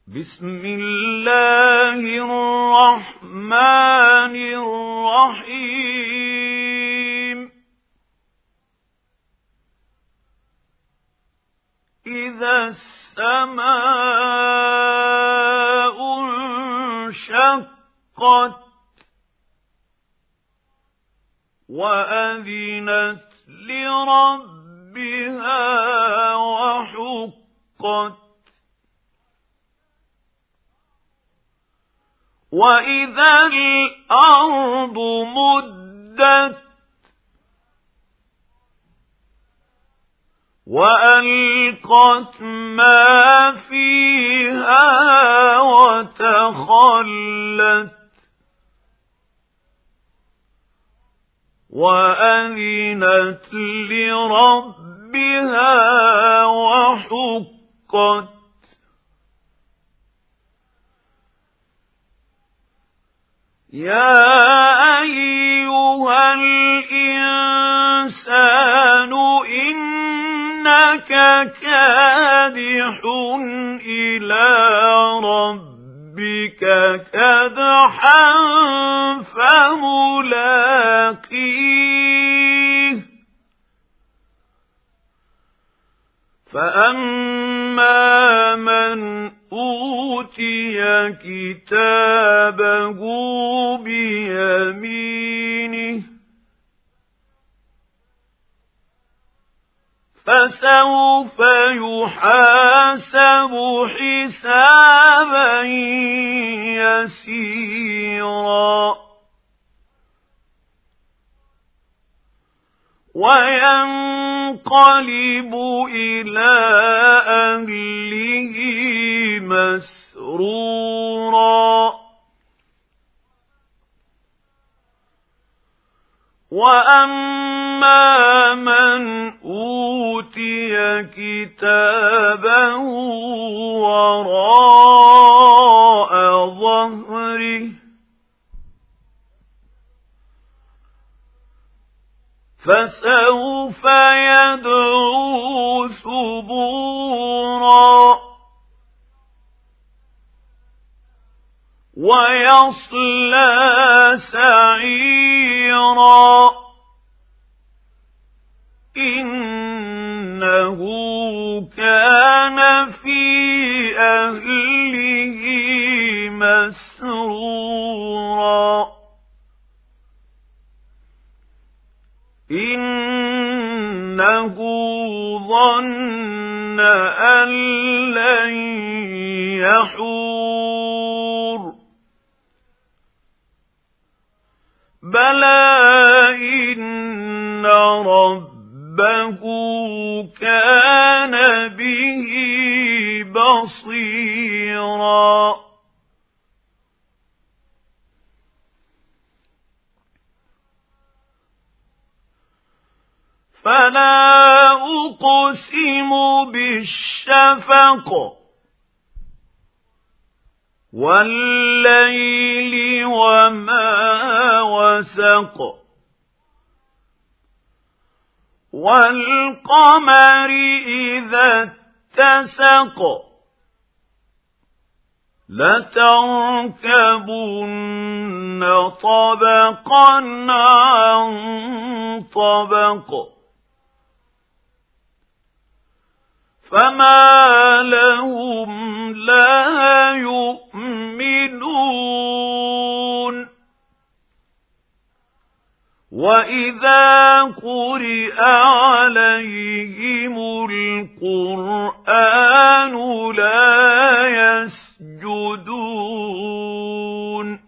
بسم الله الرحمن الرحيم إذا السماء انشقت وأذنت لربها وحقت وإذا الأرض مدت وألقت ما فيها وتخلت وأذنت لربها وحقت يا أيها الإنسان إنك كادح إلى ربك كدحا فملاقيه فأما من أوتي كتابه بيمينه فسوف يحاسب حسابا يسيرا وينقلب إلى أهله مسرورا وأما من أوتي كتابه وراء ظهره فسوف يدعو ثبورا ويصلى سعيرا إنه كان في أهله مسرورا إنه ظن أن لن يحور بلى إن ربه كان به بصيرا فلا أقسم بالشفق والليل وما وسق والقمر إذا اتسق لتركبن طبقا عن طبق فما لهم لا يؤمنون وإذا قرئ عليهم القرآن لا يسجدون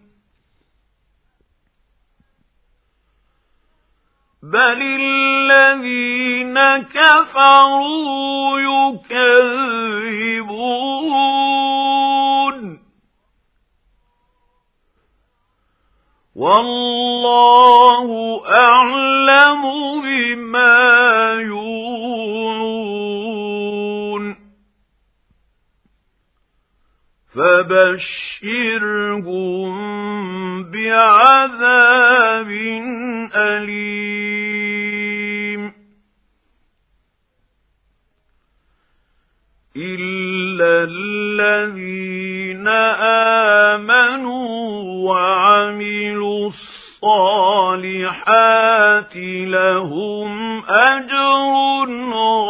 بل الذين كفروا يكذبون والله أعلم بما يوعون فبشرهم بعذاب أليم إلا إِلَّا الَّذِينَ آمَنُوا وَعَمِلُوا الصَّالِحَاتِ لَهُمْ أَجْرٌ